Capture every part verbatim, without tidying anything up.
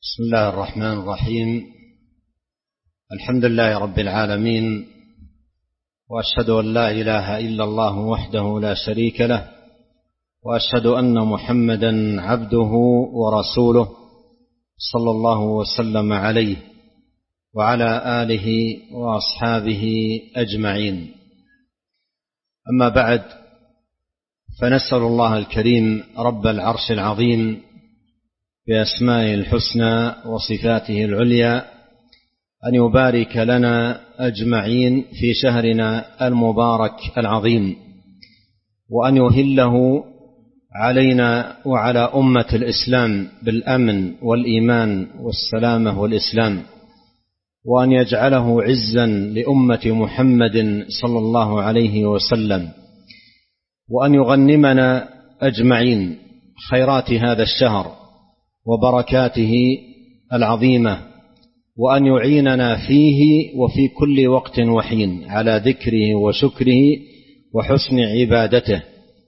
بسم الله الرحمن الرحيم. الحمد لله رب العالمين، وأشهد أن لا إله إلا الله وحده لا شريك له، وأشهد أن محمدا عبده ورسوله صلى الله وسلم عليه وعلى آله وأصحابه أجمعين. أما بعد، فنسأل الله الكريم رب العرش العظيم بأسمائه الحسنى وصفاته العليا أن يبارك لنا أجمعين في شهرنا المبارك العظيم، وأن يهله علينا وعلى أمة الإسلام بالأمن والإيمان والسلامة والإسلام، وأن يجعله عزا لأمة محمد صلى الله عليه وسلم، وأن يغنمنا أجمعين خيرات هذا الشهر وبركاته العظيمة، وأن يعيننا فيه وفي كل وقت وحين على ذكره وشكره وحسن عبادته.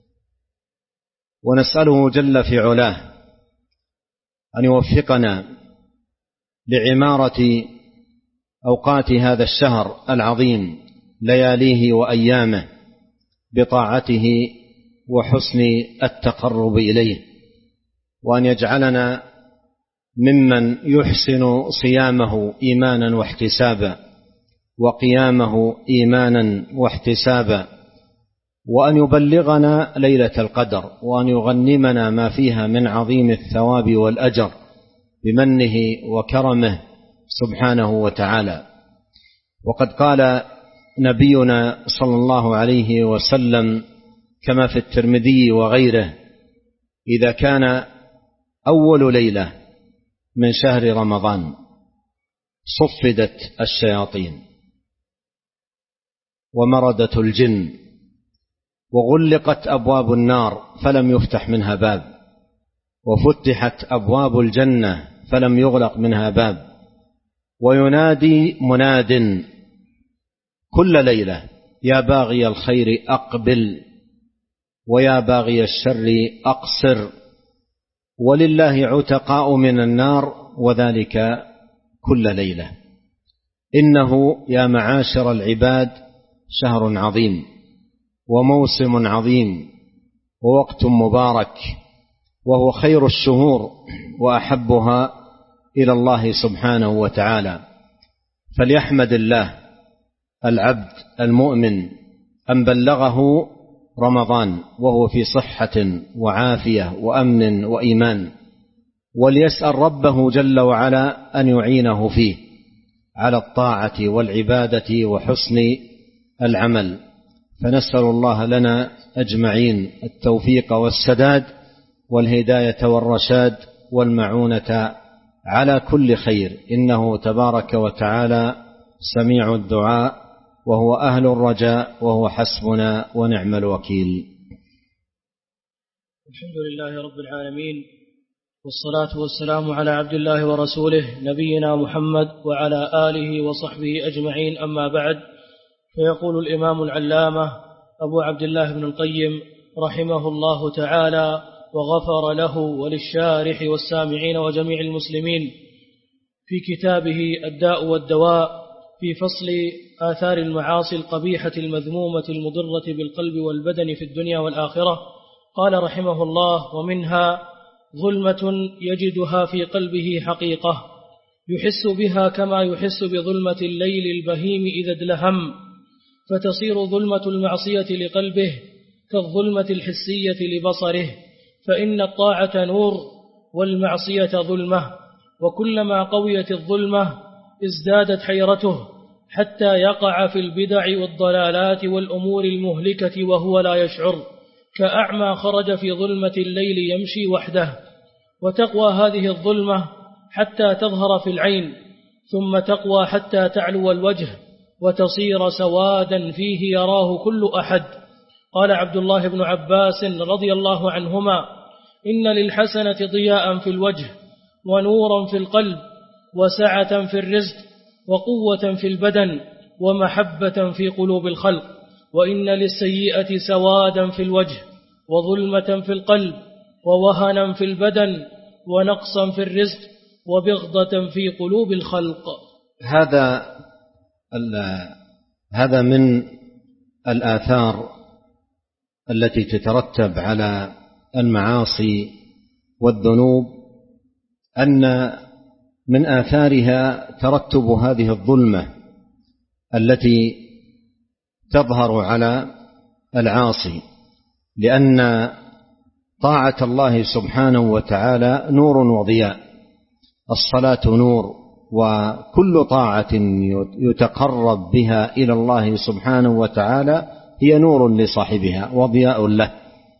ونسأله جل في علاه أن يوفقنا لعمارة أوقات هذا الشهر العظيم، لياليه وأيامه، بطاعته وحسن التقرب إليه، وأن يجعلنا ممن يحسن صيامه إيمانا واحتسابا، وقيامه إيمانا واحتسابا، وأن يبلغنا ليلة القدر، وأن يغنمنا ما فيها من عظيم الثواب والأجر بمنه وكرمه سبحانه وتعالى. وقد قال نبينا صلى الله عليه وسلم كما في الترمذي وغيره: إذا كان أول ليلة من شهر رمضان صفدت الشياطين ومردت الجن وغلقت أبواب النار فلم يفتح منها باب، وفتحت أبواب الجنة فلم يغلق منها باب، وينادي مناد كل ليلة: يا باغي الخير أقبل، ويا باغي الشر أقصر، ولله عتقاء من النار، وذلك كل ليلة. إنه يا معاشر العباد شهر عظيم، وموسم عظيم، ووقت مبارك، وهو خير الشهور وأحبها إلى الله سبحانه وتعالى. فليحمد الله العبد المؤمن أن بلغه رمضان وهو في صحة وعافية وأمن وإيمان، وليسأل ربه جل وعلا أن يعينه فيه على الطاعة والعبادة وحسن العمل. فنسأل الله لنا أجمعين التوفيق والسداد والهداية والرشاد والمعونة على كل خير، إنه تبارك وتعالى سميع الدعاء، وهو أهل الرجاء، وهو حسبنا ونعم الوكيل. الحمد لله رب العالمين، والصلاة والسلام على عبد الله ورسوله نبينا محمد وعلى آله وصحبه أجمعين. أما بعد، فيقول الإمام العلامة أبو عبد الله بن القيم رحمه الله تعالى وغفر له وللشارح والسامعين وجميع المسلمين في كتابه الداء والدواء في فصل آثار المعاصي القبيحة المذمومة المضرة بالقلب والبدن في الدنيا والآخرة، قال رحمه الله: ومنها ظلمة يجدها في قلبه حقيقة يحس بها كما يحس بظلمة الليل البهيم إذا ادلهم، فتصير ظلمة المعصية لقلبه كالظلمة الحسية لبصره، فإن الطاعة نور والمعصية ظلمة، وكلما قويت الظلمة ازدادت حيرته حتى يقع في البدع والضلالات والأمور المهلكة وهو لا يشعر، كأعمى خرج في ظلمة الليل يمشي وحده. وتقوى هذه الظلمة حتى تظهر في العين، ثم تقوى حتى تعلو الوجه وتصير سوادا فيه يراه كل أحد. قال عبد الله بن عباس رضي الله عنهما: إن للحسنة ضياء في الوجه، ونورا في القلب، وسعة في الرزق، وقوة في البدن، ومحبة في قلوب الخلق. وإن للسيئة سوادا في الوجه، وظلمة في القلب، ووهنا في البدن، ونقصا في الرزق، وبغضة في قلوب الخلق. هذا هذا من الآثار التي تترتب على المعاصي والذنوب، أن من آثارها ترتب هذه الظلمة التي تظهر على العاصي، لأن طاعة الله سبحانه وتعالى نور وضياء. الصلاة نور، وكل طاعة يتقرب بها إلى الله سبحانه وتعالى هي نور لصاحبها وضياء له.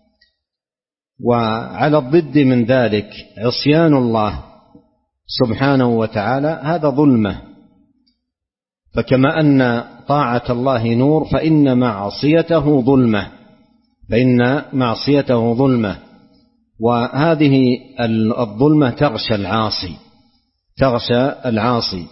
وعلى الضد من ذلك عصيان الله سبحانه وتعالى هذا ظلمة. فكما أن طاعة الله نور فإن معصيته ظلمة فإن معصيته ظلمة وهذه الظلمة تغشى العاصي تغشى العاصي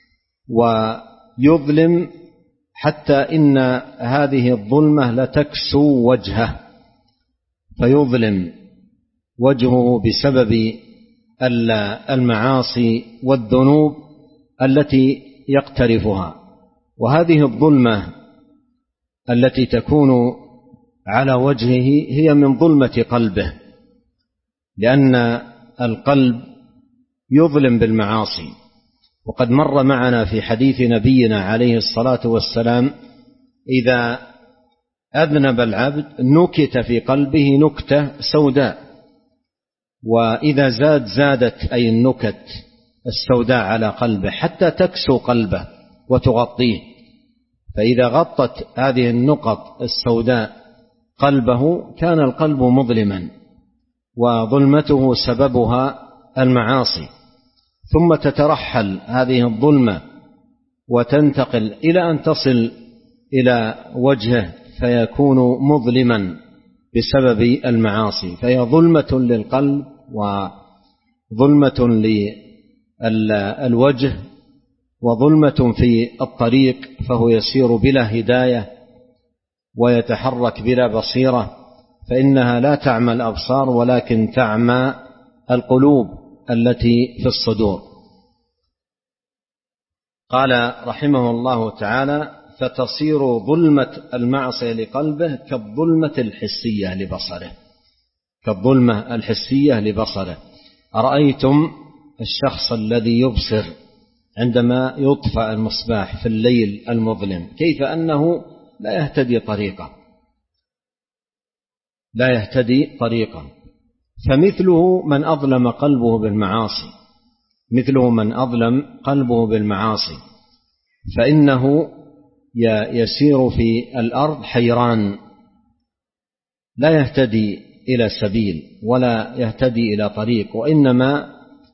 ويظلم حتى إن هذه الظلمة لتكسو وجهه، فيظلم وجهه بسبب المعاصي والذنوب التي يقترفها. وهذه الظلمة التي تكون على وجهه هي من ظلمة قلبه، لأن القلب يظلم بالمعاصي. وقد مر معنا في حديث نبينا عليه الصلاة والسلام: إذا أذنب العبد نكت في قلبه نكتة سوداء، وإذا زاد زادت أي النكت السوداء على قلبه حتى تكسو قلبه وتغطيه. فإذا غطت هذه النقط السوداء قلبه كان القلب مظلما، وظلمته سببها المعاصي. ثم تترحل هذه الظلمة وتنتقل إلى أن تصل إلى وجهه فيكون مظلما بسبب المعاصي، فهي ظلمة للقلب وظلمة للوجه وظلمة في الطريق، فهو يسير بلا هداية ويتحرك بلا بصيرة، فإنها لا تعمى الأبصار ولكن تعمى القلوب التي في الصدور. قال رحمه الله تعالى: فتصير ظلمة المعصية لقلبه كالظلمة الحسية لبصره كالظلمة الحسية لبصره. أرأيتم الشخص الذي يبصر عندما يطفأ المصباح في الليل المظلم كيف أنه لا يهتدي طريقا لا يهتدي طريقا فمثله من أظلم قلبه بالمعاصي مثله من أظلم قلبه بالمعاصي فإنه يسير في الأرض حيران، لا يهتدي إلى سبيل ولا يهتدي إلى طريق، وإنما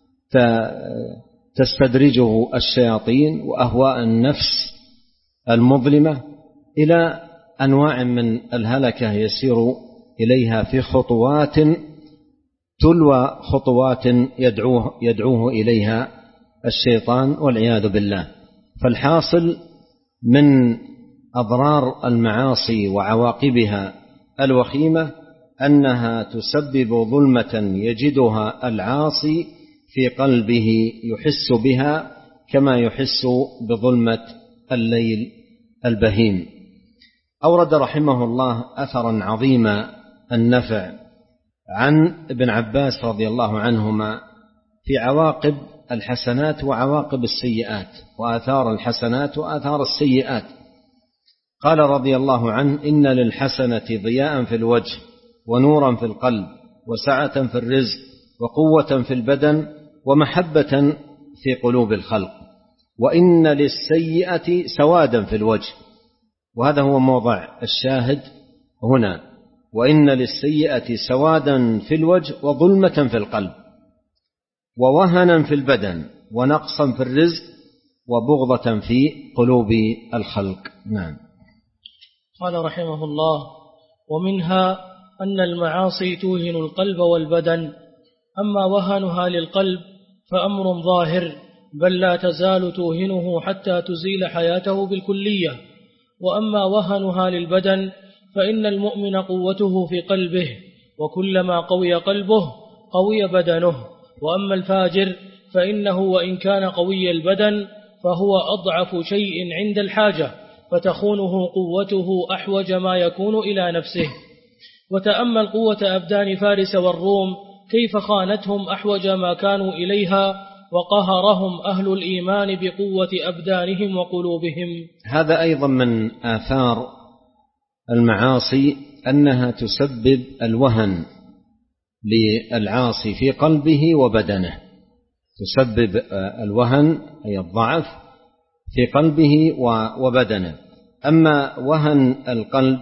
تستدرجه الشياطين وأهواء النفس المظلمة إلى أنواع من الهلكة يسير إليها في خطوات تلوى خطوات يدعوه, يدعوه إليها الشيطان والعياذ بالله. فالحاصل من أضرار المعاصي وعواقبها الوخيمة أنها تسبب ظلمة يجدها العاصي في قلبه يحس بها كما يحس بظلمة الليل البهيم. أورد رحمه الله أثرا عظيم النفع عن ابن عباس رضي الله عنهما في عواقب الحسنات وعواقب السيئات وآثار الحسنات وآثار السيئات. قال رضي الله عنه: إن للحسنة ضياء في الوجه ونورا في القلب وسعة في الرزق وقوة في البدن ومحبة في قلوب الخلق، وإن للسيئة سوادا في الوجه، وهذا هو موضع الشاهد هنا، وإن للسيئة سوادا في الوجه وظلمة في القلب ووهنا في البدن ونقصا في الرزق وبغضة في قلوب الخلق. نعم. قال رحمه الله: ومنها أن المعاصي توهن القلب والبدن، أما وهنها للقلب فأمر ظاهر، بل لا تزال توهنه حتى تزيل حياته بالكلية. وأما وهنها للبدن فإن المؤمن قوته في قلبه، وكلما قوي قلبه قوي بدنه. وأما الفاجر فإنه وإن كان قوي البدن فهو أضعف شيء عند الحاجة، فتخونه قوته أحوج ما يكون إلى نفسه. وتأمل قوة أبدان فارس والروم كيف خانتهم أحوج ما كانوا إليها، وقهرهم أهل الإيمان بقوة أبدانهم وقلوبهم. هذا أيضا من آثار المعاصي أنها تسبب الوهن للعاصي في قلبه وبدنه، تسبب الوهن أي الضعف في قلبه وبدنه. أما وهن القلب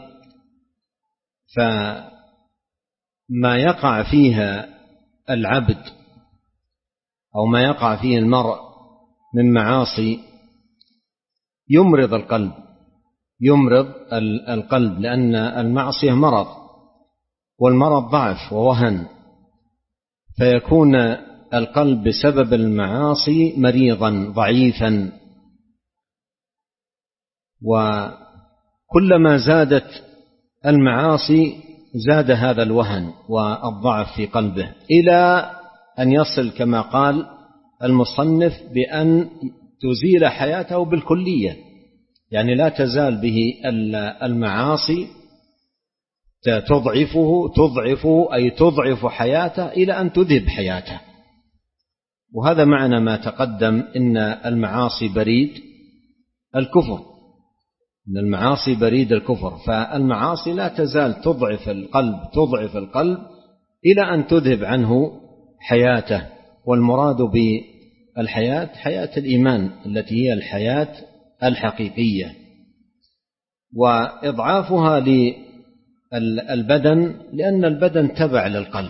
فما يقع فيها العبد أو ما يقع فيه المرء من معاصي يمرض القلب، يمرض القلب، لأن المعصية مرض، والمرض ضعف ووهن، فيكون القلب بسبب المعاصي مريضا ضعيفا. وكلما زادت المعاصي زاد هذا الوهن والضعف في قلبه، إلى أن يصل كما قال المصنف بأن تزيل حياته بالكلية، يعني لا تزال به المعاصي تضعفه تضعفه أي تضعف حياته إلى أن تذهب حياته. وهذا معنى ما تقدم إن المعاصي بريد الكفر، إن المعاصي بريد الكفر، فالمعاصي لا تزال تضعف القلب تضعف القلب إلى أن تذهب عنه حياته. والمراد بالحياة حياة الإيمان التي هي الحياة الحقيقية. وإضعافها للبدن لأن البدن تبع للقلب،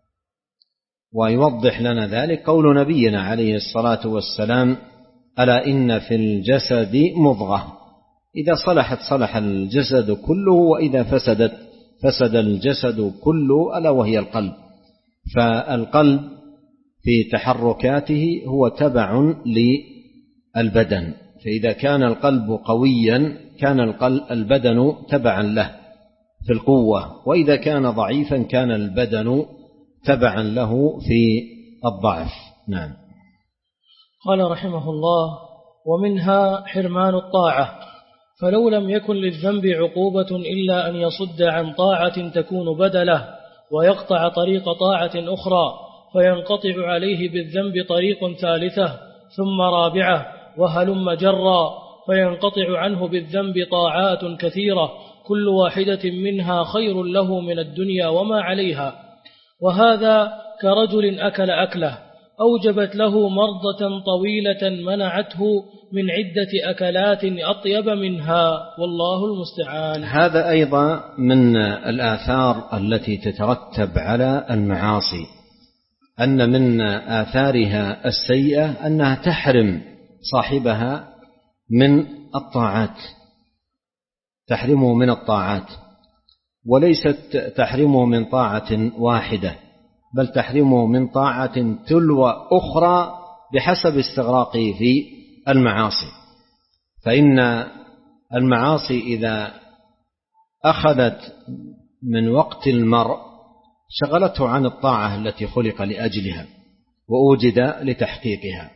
ويوضح لنا ذلك قول نبينا عليه الصلاة والسلام: ألا إن في الجسد مضغة إذا صلحت صلح الجسد كله وإذا فسدت فسد الجسد كله ألا وهي القلب. فالقلب في تحركاته هو تبع للبدن، فإذا كان القلب قويا كان البدن تبعا له في القوة، وإذا كان ضعيفا كان البدن تبعا له في الضعف. نعم. قال رحمه الله: ومنها حرمان الطاعة، فلو لم يكن للذنب عقوبة إلا أن يصد عن طاعة تكون بدله ويقطع طريق طاعة أخرى، فينقطع عليه بالذنب طريق ثالثة ثم رابعة وهلم جرا، فينقطع عنه بالذنب طاعات كثيرة كل واحدة منها خير له من الدنيا وما عليها. وهذا كرجل أكل أكله أوجبت له مرضة طويلة منعته من عدة أكلات أطيب منها، والله المستعان. هذا أيضا من الآثار التي تترتب على المعاصي، أن من آثارها السيئة أنها تحرم صاحبها من الطاعات، تحرمه من الطاعات، وليست تحرمه من طاعة واحدة، بل تحرمه من طاعة تلو أخرى بحسب استغراقه في المعاصي. فإن المعاصي إذا أخذت من وقت المرء شغلته عن الطاعة التي خلق لأجلها وأوجد لتحقيقها.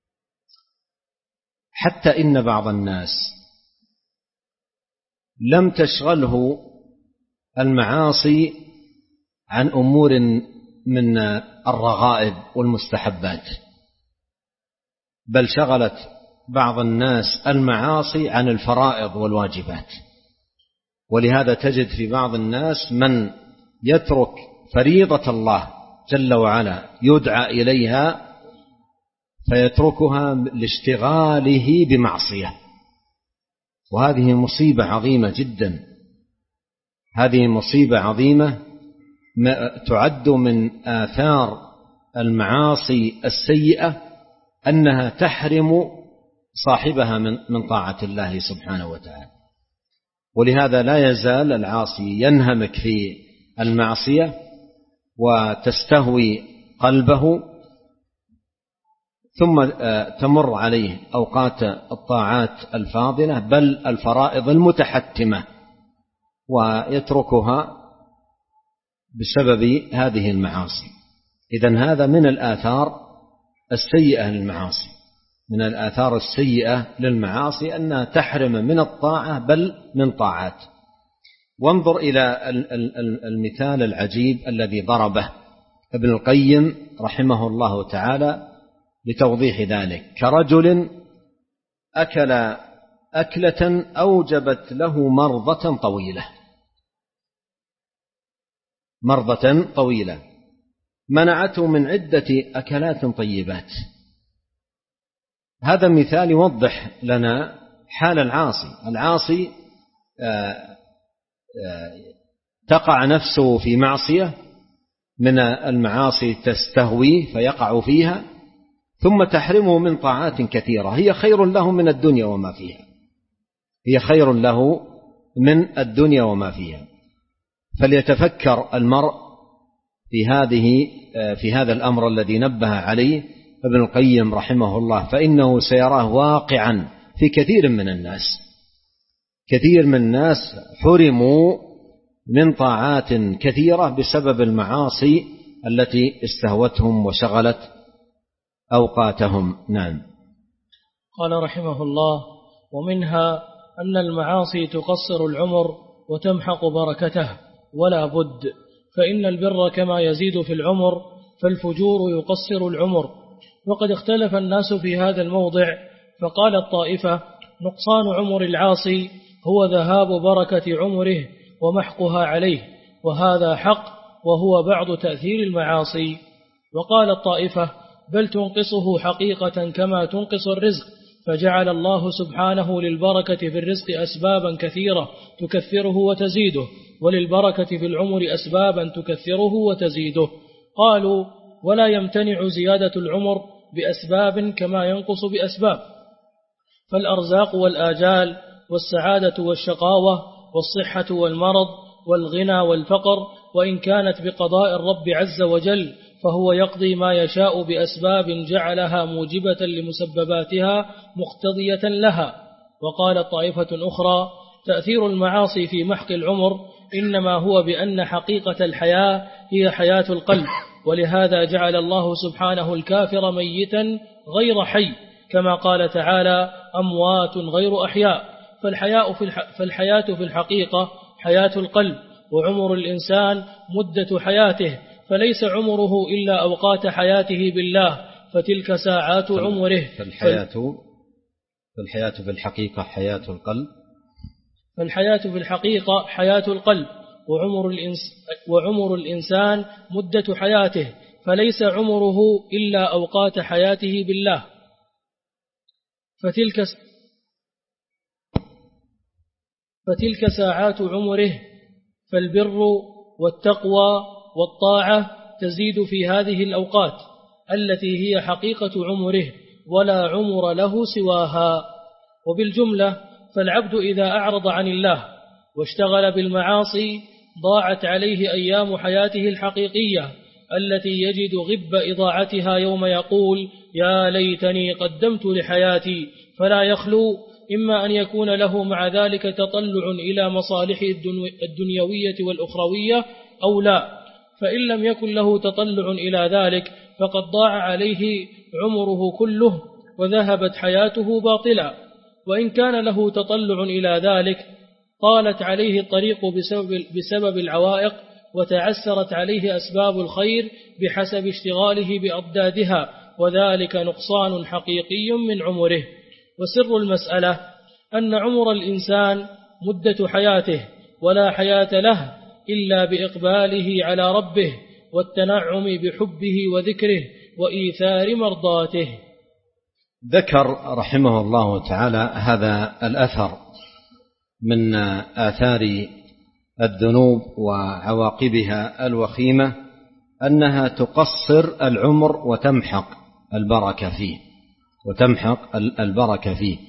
حتى إن بعض الناس لم تشغله المعاصي عن أمور من الرغائب والمستحبات، بل شغلت بعض الناس المعاصي عن الفرائض والواجبات. ولهذا تجد في بعض الناس من يترك فريضة الله جل وعلا يدعى إليها فيتركها لاشتغاله بمعصية، وهذه مصيبة عظيمة جدا. هذه مصيبة عظيمة تعد من آثار المعاصي السيئة أنها تحرم صاحبها من من طاعة الله سبحانه وتعالى. ولهذا لا يزال العاصي ينهمك في المعصية وتستهوي قلبه، ثم تمر عليه أوقات الطاعات الفاضلة بل الفرائض المتحتمة ويتركها بسبب هذه المعاصي. إذن هذا من الآثار السيئة للمعاصي، من الآثار السيئة للمعاصي أنها تحرم من الطاعة بل من طاعات. وانظر إلى المثال العجيب الذي ضربه ابن القيم رحمه الله تعالى لتوضيح ذلك، كرجل أكل أكلة أوجبت له مرضة طويلة، مرضة طويلة منعته من عدة أكلات طيبات. هذا مثال يوضح لنا حال العاصي. العاصي تقع نفسه في معصية من المعاصي تستهوي فيقع فيها، ثم تحرمه من طاعات كثيرة هي خير له من الدنيا وما فيها، هي خير له من الدنيا وما فيها. فليتفكر المرء في هذه في هذا الأمر الذي نبه عليه ابن القيم رحمه الله، فإنه سيراه واقعا في كثير من الناس. كثير من الناس حرموا من طاعات كثيرة بسبب المعاصي التي استهوتهم وشغلت أوقاتهم. نعم. قال رحمه الله: ومنها أن المعاصي تقصر العمر وتمحق بركته ولا بد، فإن البر كما يزيد في العمر فالفجور يقصر العمر. وقد اختلف الناس في هذا الموضع، فقال الطائفة: نقصان عمر العاصي هو ذهاب بركة عمره ومحقها عليه، وهذا حق وهو بعض تأثير المعاصي. وقال الطائفة: بل تنقصه حقيقة كما تنقص الرزق، فجعل الله سبحانه للبركة في الرزق أسبابا كثيرة تكثره وتزيده، وللبركة في العمر أسبابا تكثره وتزيده. قالوا: ولا يمتنع زيادة العمر بأسباب كما ينقص بأسباب، فالأرزاق والآجال والسعادة والشقاوة والصحة والمرض والغنى والفقر، وإن كانت بقضاء الرب عز وجل فهو يقضي ما يشاء بأسباب جعلها موجبة لمسبباتها مقتضية لها. وقال طائفة أخرى: تأثير المعاصي في محق العمر إنما هو بأن حقيقة الحياة هي حياة القلب، ولهذا جعل الله سبحانه الكافر ميتا غير حي، كما قال تعالى: أموات غير أحياء. فالحياة في فالحياة في الحقيقة حياة القلب، وعمر الإنسان مدة حياته، فليس عمره إلا أوقات حياته بالله، فتلك ساعات عمره. فالحياة فالحياة في الحقيقة حياة القلب فالحياة في الحقيقة حياة القلب، وعمر, الإنس وعمر الإنسان مدة حياته، فليس عمره إلا أوقات حياته بالله، فتلك فتلك ساعات عمره. فالبر والتقوى والطاعة تزيد في هذه الأوقات التي هي حقيقة عمره، ولا عمر له سواها. وبالجملة فالعبد إذا أعرض عن الله واشتغل بالمعاصي ضاعت عليه أيام حياته الحقيقية التي يجد غب إضاعتها يوم يقول: يا ليتني قدمت لحياتي. فلا يخلو إما أن يكون له مع ذلك تطلع إلى مصالحه الدنيوية والأخروية أو لا، فإن لم يكن له تطلع إلى ذلك فقد ضاع عليه عمره كله وذهبت حياته باطلا. وإن كان له تطلع إلى ذلك طالت عليه الطريق بسبب, بسبب العوائق، وتعسرت عليه أسباب الخير بحسب اشتغاله بأضدادها، وذلك نقصان حقيقي من عمره. وسر المسألة أن عمر الإنسان مدة حياته، ولا حياة له إلا بإقباله على ربه والتنعم بحبه وذكره وإيثار مرضاته. ذكر رحمه الله تعالى هذا الأثر من آثار الذنوب وعواقبها الوخيمة أنها تقصر العمر وتمحق البركة فيه وتمحق البركة فيه.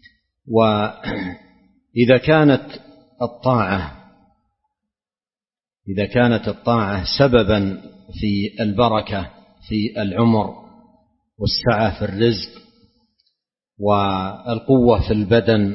وإذا كانت الطاعة إذا كانت الطاعة سببا في البركة في العمر والسعة في الرزق والقوة في البدن،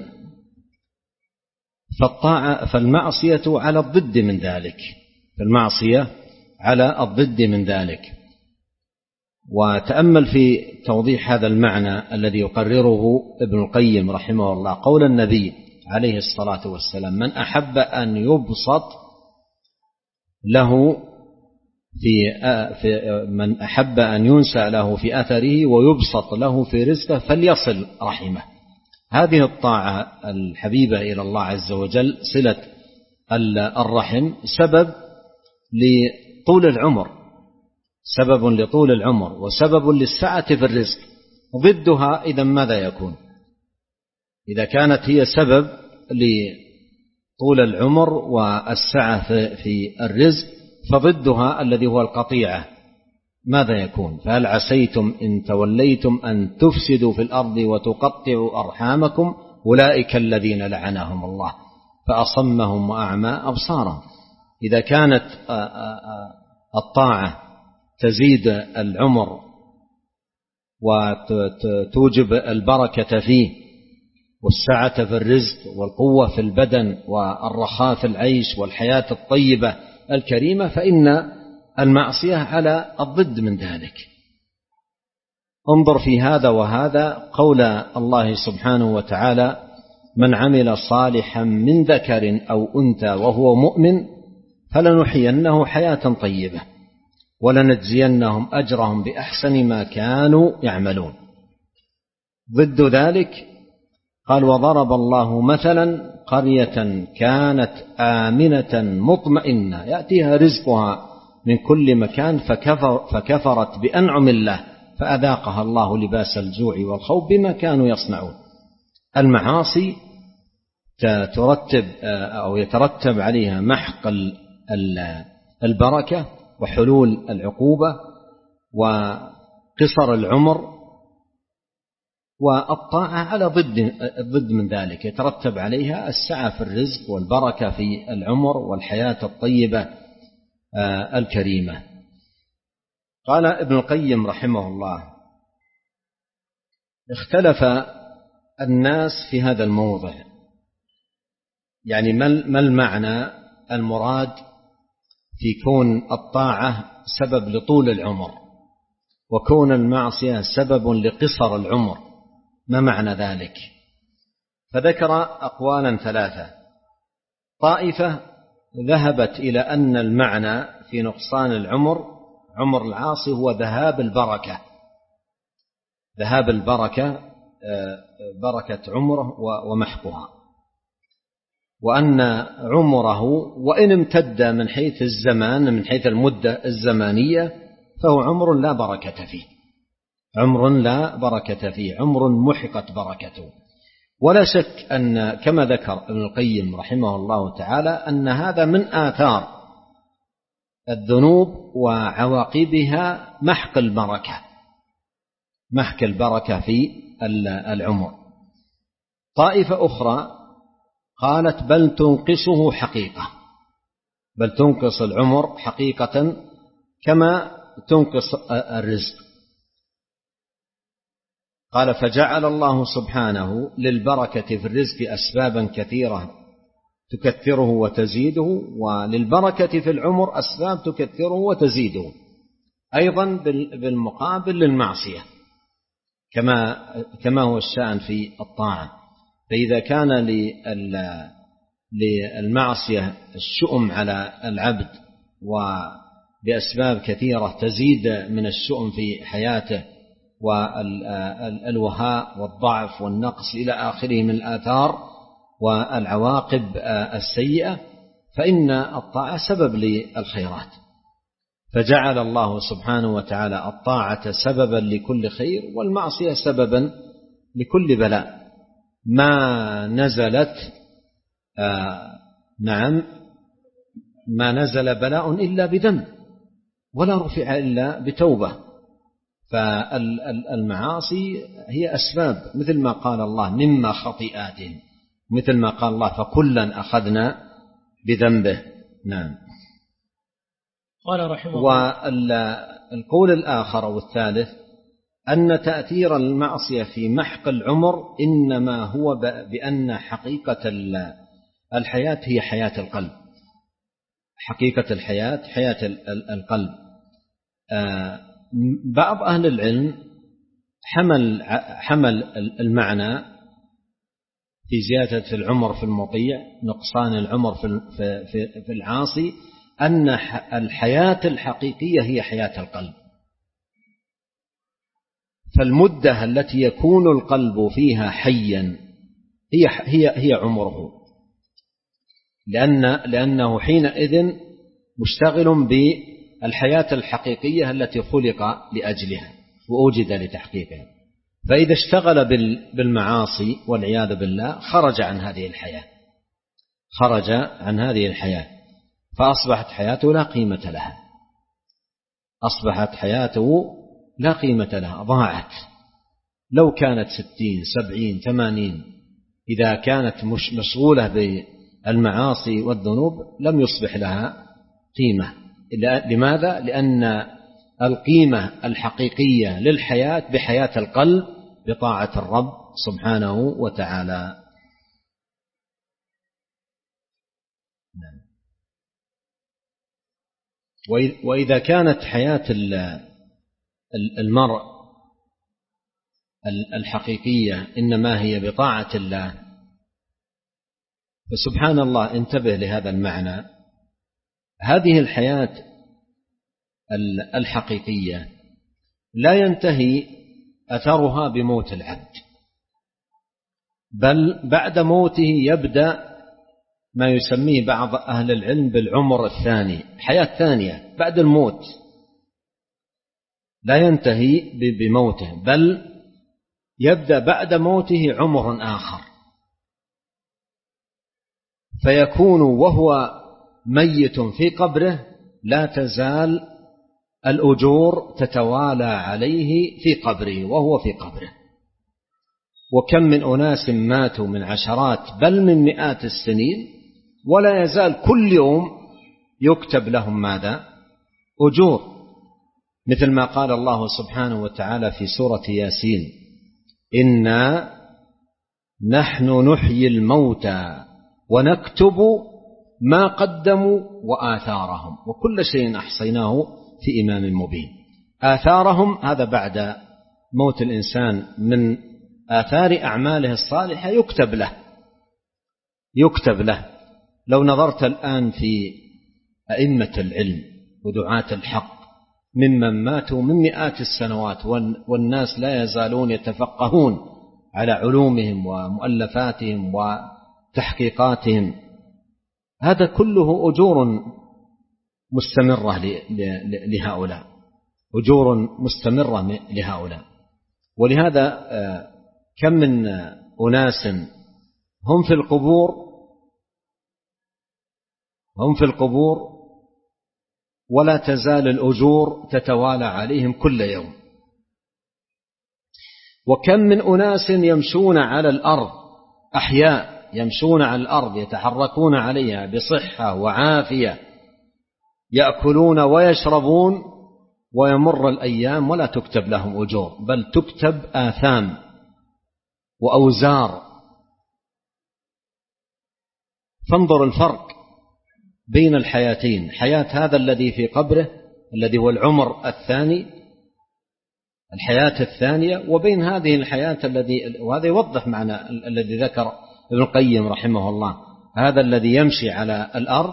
فالطاعة فالمعصية على الضد من ذلك فالمعصية على الضد من ذلك. وتأمل في توضيح هذا المعنى الذي يقرره ابن القيم رحمه الله قول النبي عليه الصلاة والسلام: من أحب أن يبسط له في من أحب أن ينسى له في أثره ويبسط له في رزقه فليصل رحمه. هذه الطاعة الحبيبة إلى الله عز وجل صلة الرحم سبب لطول العمر، سبب لطول العمر وسبب للسعة في الرزق. ضدها إذا ماذا يكون؟ إذا كانت هي سبب لطول العمر والسعة في الرزق فضدها الذي هو القطيعة ماذا يكون؟ فهل عسيتم إن توليتم أن تفسدوا في الأرض وتقطعوا أرحامكم أولئك الذين لعنهم الله فأصمهم وأعمى أبصارهم. إذا كانت الطاعة تزيد العمر وتوجب البركة فيه والسعة في الرزق والقوة في البدن والرخاء في العيش والحياة الطيبة الكريمة، فإن المعصية على الضد من ذلك. انظر في هذا وهذا قول الله سبحانه وتعالى: من عمل صالحا من ذكر أو أنثى وهو مؤمن فلنحيينه حياة طيبة ولنجزينهم أجرهم بأحسن ما كانوا يعملون. ضد ذلك قال: وضرب الله مثلا قرية كانت آمنة مطمئنة يأتيها رزقها من كل مكان فكفر فكفرت بأنعم الله فأذاقها الله لباس الجوع والخوف بما كانوا يصنعون. المعاصي ترتب أو يترتب عليها محق البركة وحلول العقوبة وقصر العمر، والطاعة على ضد ضد من ذلك يترتب عليها السعة في الرزق والبركة في العمر والحياة الطيبة الكريمة. قال ابن القيم رحمه الله: اختلف الناس في هذا الموضع، يعني ما المعنى المراد في كون الطاعة سبب لطول العمر وكون المعصية سبب لقصر العمر، ما معنى ذلك؟ فذكر أقوالا ثلاثة. طائفة ذهبت إلى أن المعنى في نقصان العمر عمر العاصي هو ذهاب البركة، ذهاب البركة بركة عمره ومحقها، وأن عمره وإن امتد من حيث الزمان من حيث المدة الزمانية فهو عمر لا بركة فيه، عمر لا بركة فيه، عمر محقت بركته. ولا شك أن كما ذكر ابن القيم رحمه الله تعالى أن هذا من آثار الذنوب وعواقبها محق البركة، محق البركة في العمر. طائفة أخرى قالت بل تنقصه حقيقة، بل تنقص العمر حقيقة كما تنقص الرزق. قال: فجعل الله سبحانه للبركة في الرزق أسبابا كثيرة تكثره وتزيده، وللبركة في العمر أسباب تكثره وتزيده، أيضا بالمقابل للمعصية كما كما هو الشأن في الطاعة. فإذا كان للمعصية الشؤم على العبد وبأسباب كثيرة تزيد من الشؤم في حياته والوهاء والضعف والنقص إلى آخره من الآثار والعواقب السيئة، فإن الطاعة سبب للخيرات. فجعل الله سبحانه وتعالى الطاعة سببا لكل خير والمعصية سببا لكل بلاء. ما نزلت آه نعم ما نزل بلاء إلا بذنب ولا رفع إلا بتوبة. فالمعاصي هي أسباب، مثل ما قال الله مما خطيئاتهم، مثل ما قال الله فكلا أخذنا بذنبه. نعم. قال رحمه الله: والقول الآخر والثالث أن تأثير المعصية في محق العمر إنما هو بأن حقيقة الحياة هي حياة القلب، حقيقة الحياة حياة القلب. بعض أهل العلم حمل حمل المعنى في زيادة العمر في المطيع، نقصان العمر في في في العاصي، أن الحياة الحقيقية هي حياة القلب. فالمدة التي يكون القلب فيها حيا هي هي هي عمره، لأن لأنه حينئذ مشتغل بالحياة الحقيقية التي خلق لأجلها وأوجد لتحقيقها. فإذا اشتغل بالمعاصي والعياذ بالله خرج عن هذه الحياة، خرج عن هذه الحياة فأصبحت حياته لا قيمة لها، أصبحت حياته لا قيمة لها، ضاعت. لو كانت ستين سبعين ثمانين إذا كانت مش مشغولة بالمعاصي والذنوب لم يصبح لها قيمة. لماذا؟ لأن القيمة الحقيقية للحياة بحياة القلب بطاعة الرب سبحانه وتعالى. وإذا كانت حياة المرء الحقيقية إنما هي بطاعة الله، فسبحان الله انتبه لهذا المعنى. هذه الحياة الحقيقية لا ينتهي أثرها بموت العبد، بل بعد موته يبدأ ما يسميه بعض أهل العلم بالعمر الثاني، حياة ثانية بعد الموت، لا ينتهي بموته بل يبدأ بعد موته عمر آخر، فيكون وهو ميت في قبره لا تزال الأجور تتوالى عليه في قبره وهو في قبره. وكم من أناس ماتوا من عشرات بل من مئات السنين ولا يزال كل يوم يكتب لهم ماذا؟ أجور، مثل ما قال الله سبحانه وتعالى في سورة ياسين: إنا نحن نحيي الموتى ونكتب ما قدموا وآثارهم وكل شيء أحصيناه في إمام مبين. آثارهم هذا بعد موت الإنسان من آثار أعماله الصالحة يكتب له، يكتب له. لو نظرت الآن في أئمة العلم ودعاة الحق ممن ماتوا من مئات السنوات والناس لا يزالون يتفقهون على علومهم ومؤلفاتهم وتحقيقاتهم، هذا كله أجور مستمرة لهؤلاء، أجور مستمرة لهؤلاء. ولهذا كم من أناس هم في القبور هم في القبور ولا تزال الأجور تتوالى عليهم كل يوم. وكم من أناس يمشون على الأرض أحياء، يمشون على الأرض يتحركون عليها بصحة وعافية، يأكلون ويشربون، ويمر الأيام ولا تكتب لهم أجور بل تكتب آثام وأوزار. فانظر الفرق بين الحياتين، حياة هذا الذي في قبره الذي هو العمر الثاني، الحياة الثانية، وبين هذه الحياة الذي، وهذا يوضح معنى الذي ذكر ابن القيم رحمه الله، هذا الذي يمشي على الأرض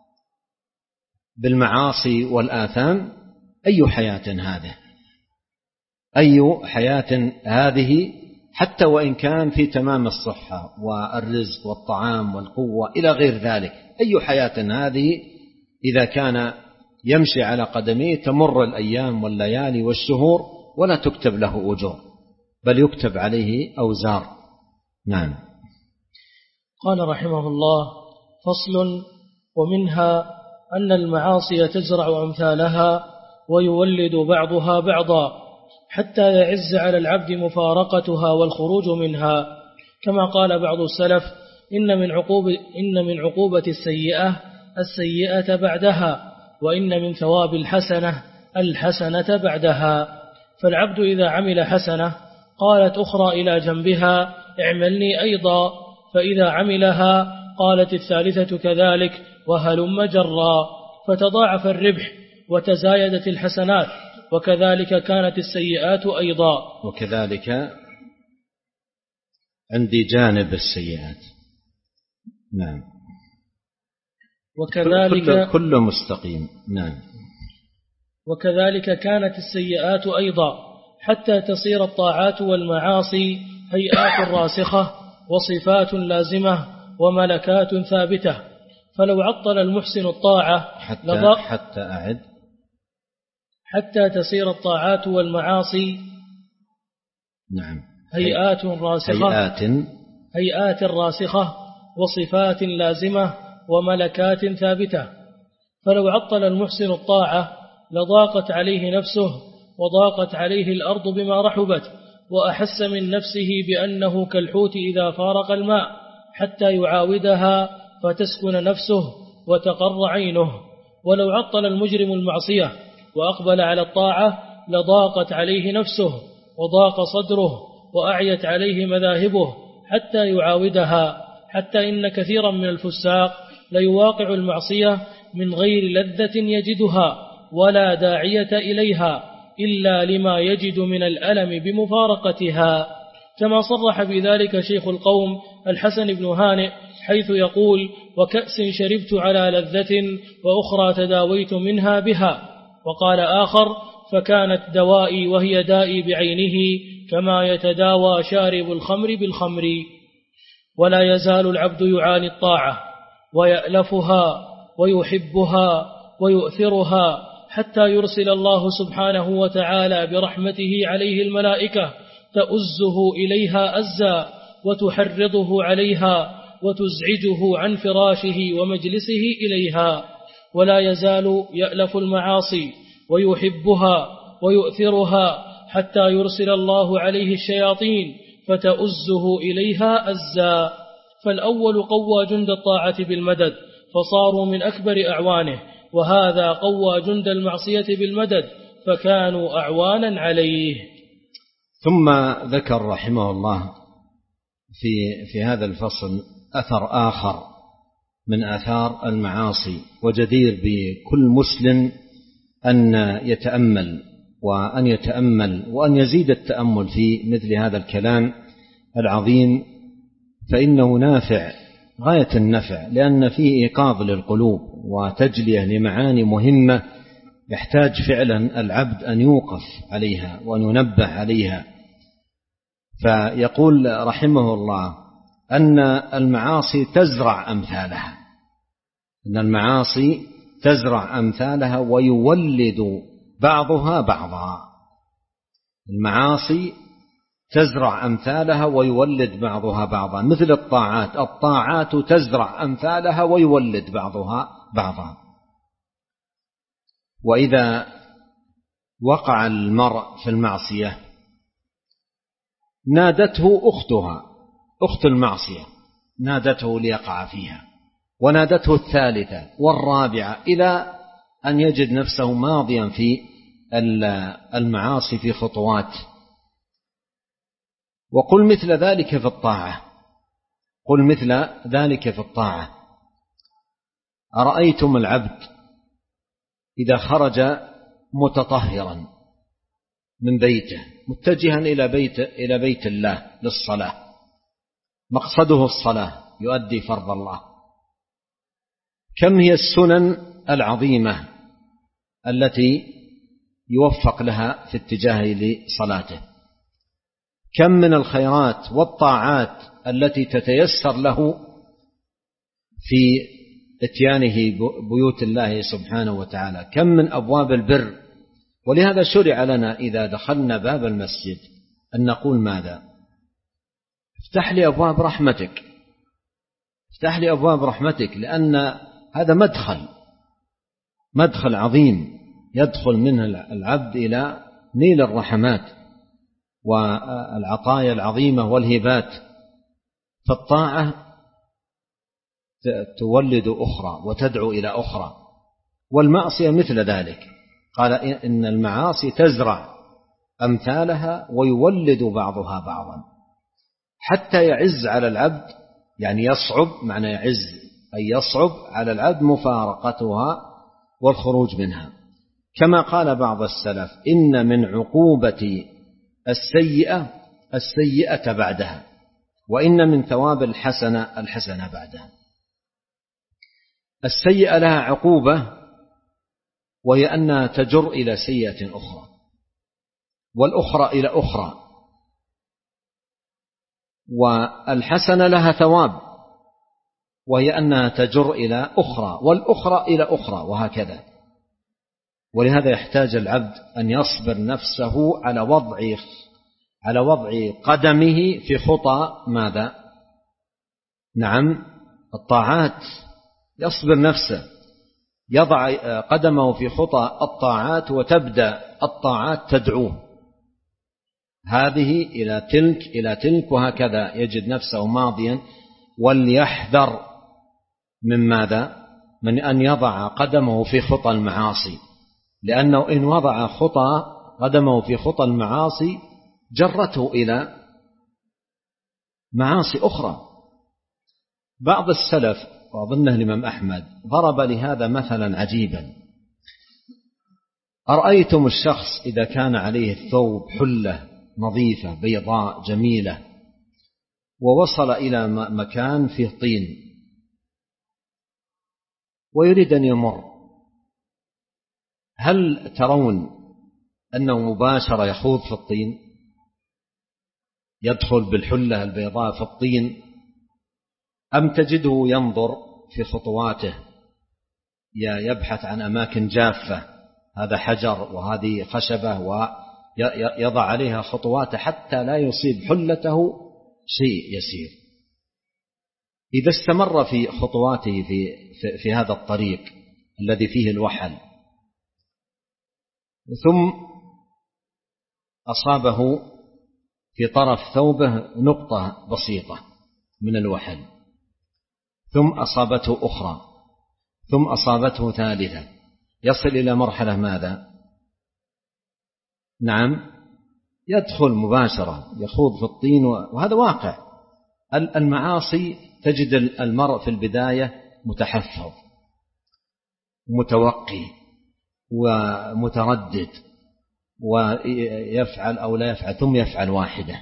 بالمعاصي والآثام، أي حياة هذه؟ أي حياة هذه؟ حتى وإن كان في تمام الصحة والرزق والطعام والقوة إلى غير ذلك، أي حياة هذه إذا كان يمشي على قدميه تمر الأيام والليالي والشهور ولا تكتب له أجور بل يكتب عليه أوزار. نعم. قال رحمه الله: فصل: ومنها أن المعاصي تزرع أمثالها ويولد بعضها بعضا حتى يعز على العبد مفارقتها والخروج منها، كما قال بعض السلف: إن من عقوبة, إن من عقوبة السيئة السيئة بعدها، وإن من ثواب الحسنة الحسنة بعدها. فالعبد إذا عمل حسنة قالت أخرى إلى جنبها: اعملني أيضا، فإذا عملها قالت الثالثة كذلك، وهلم جرا، فتضاعف الربح وتزايدت الحسنات وكذلك كانت السيئات أيضا. وكذلك عندي جانب السيئات. نعم. وكذلك كله كل مستقيم. نعم. وكذلك كانت السيئات أيضا حتى تصير الطاعات والمعاصي هيئات راسخة وصفات لازمة وملكات ثابتة. فلو عطل المحسن الطاعة حتى, حتى أعد حتى تصير الطاعات والمعاصي نعم هيئات راسخة هيئات هيئات راسخة وصفات لازمة وملكات ثابتة. فلو عطل المحسن الطاعة لضاقت عليه نفسه وضاقت عليه الأرض بما رحبت، وأحس من نفسه بأنه كالحوت إذا فارق الماء حتى يعاودها فتسكن نفسه وتقر عينه. ولو عطل المجرم المعصية وأقبل على الطاعة لضاقت عليه نفسه وضاق صدره وأعيت عليه مذاهبه حتى يعاودها، حتى إن كثيرا من الفساق ليواقع المعصية من غير لذة يجدها ولا داعية إليها إلا لما يجد من الألم بمفارقتها، كما صرح بذلك شيخ القوم الحسن بن هانئ حيث يقول: وكأس شربت على لذة وأخرى تداويت منها بها. وقال آخر: فكانت دوائي وهي دائي بعينه كما يتداوى شارب الخمر بالخمر. ولا يزال العبد يعاني الطاعة ويألفها ويحبها ويؤثرها حتى يرسل الله سبحانه وتعالى برحمته عليه الملائكة تؤزه إليها أزا وتحرضه عليها وتزعجه عن فراشه ومجلسه إليها. ولا يزال يألف المعاصي ويحبها ويؤثرها حتى يرسل الله عليه الشياطين فتؤزه إليها أزا. فالأول قوى جند الطاعة بالمدد فصاروا من أكبر أعوانه، وهذا قوى جند المعصية بالمدد فكانوا أعوانا عليه. ثم ذكر رحمه الله في في هذا الفصل أثر آخر من آثار المعاصي، وجدير بكل مسلم أن يتأمل وأن يتأمل وأن يزيد التأمل في مثل هذا الكلام العظيم، فإنه نافع غاية النفع، لأن فيه إيقاظ للقلوب وتجلية لمعاني مهمة يحتاج فعلا العبد أن يوقف عليها وأن ينبه عليها. فيقول رحمه الله أن المعاصي تزرع أمثالها أن المعاصي تزرع أمثالها ويولد بعضها بعضا. المعاصي تزرع أمثالها ويولد بعضها بعضا، مثل الطاعات الطاعات تزرع أمثالها ويولد بعضها بعضا. وإذا وقع المرء في المعصية نادته أختها أخت المعصية نادته ليقع فيها، ونادته الثالثة والرابعة إلى أن يجد نفسه ماضيا في المعاصي في خطوات. وقل مثل ذلك في الطاعة قل مثل ذلك في الطاعة أرأيتم العبد إذا خرج متطهرا من بيته متجها إلى بيت إلى بيت الله للصلاة، مقصده الصلاة يؤدي فرض الله، كم هي السنن العظيمة التي يوفق لها في اتجاهه لصلاته، كم من الخيرات والطاعات التي تتيسر له في اتيانه بيوت الله سبحانه وتعالى، كم من أبواب البر. ولهذا شرع لنا إذا دخلنا باب المسجد أن نقول ماذا؟ افتح لي أبواب رحمتك، افتح لي أبواب رحمتك، لأن هذا مدخل مدخل عظيم يدخل منه العبد إلى نيل الرحمات والعطايا العظيمة والهبات. فالطاعة تولد أخرى وتدعو إلى أخرى، والمعصية مثل ذلك. قال إن المعاصي تزرع أمثالها ويولد بعضها بعضا حتى يعز على العبد، يعني يصعب، معنى يعز أي يصعب على العبد مفارقتها والخروج منها. كما قال بعض السلف: إن من عقوبة السيئة السيئة بعدها، وإن من ثواب الحسنة الحسنة بعدها. السيئة لها عقوبة، وهي أنها تجر إلى سيئة أخرى، والأخرى إلى أخرى. والحسنة لها ثواب، وهي أنها تجر إلى أخرى، والأخرى إلى أخرى، وهكذا. ولهذا يحتاج العبد أن يصبر نفسه على وضع على وضع قدمه في خطى ماذا؟ نعم، الطاعات. يصبر نفسه، يضع قدمه في خطى الطاعات، وتبدأ الطاعات تدعوه هذه إلى تلك إلى تلك، وهكذا يجد نفسه ماضيا. وليحذر من ماذا؟ من أن يضع قدمه في خطى المعاصي، لأنه إن وضع خطى قدمه في خطى المعاصي جرته إلى معاصي أخرى. بعض السلف، وأظنه الإمام أحمد، ضرب لهذا مثلا عجيبا: أرأيتم الشخص إذا كان عليه الثوب حلة نظيفة بيضاء جميلة، ووصل إلى مكان فيه طين ويريد أن يمر، هل ترون أنه مباشرة يخوض في الطين، يدخل بالحلة البيضاء في الطين، أم تجده ينظر في خطواته، يبحث عن أماكن جافة، هذا حجر وهذه خشبة، ويضع عليها خطواته حتى لا يصيب حلته شيء يسير. إذا استمر في خطواته في, في, في هذا الطريق الذي فيه الوحل، ثم أصابه في طرف ثوبه نقطة بسيطة من الوحل، ثم أصابته أخرى، ثم أصابته ثالثة، يصل إلى مرحلة ماذا؟ نعم، يدخل مباشرة، يخوض في الطين. وهذا واقع. المعاصي تجد المرء في البداية متحفظ متوقي ومتردد، ويفعل أو لا يفعل، ثم يفعل واحدة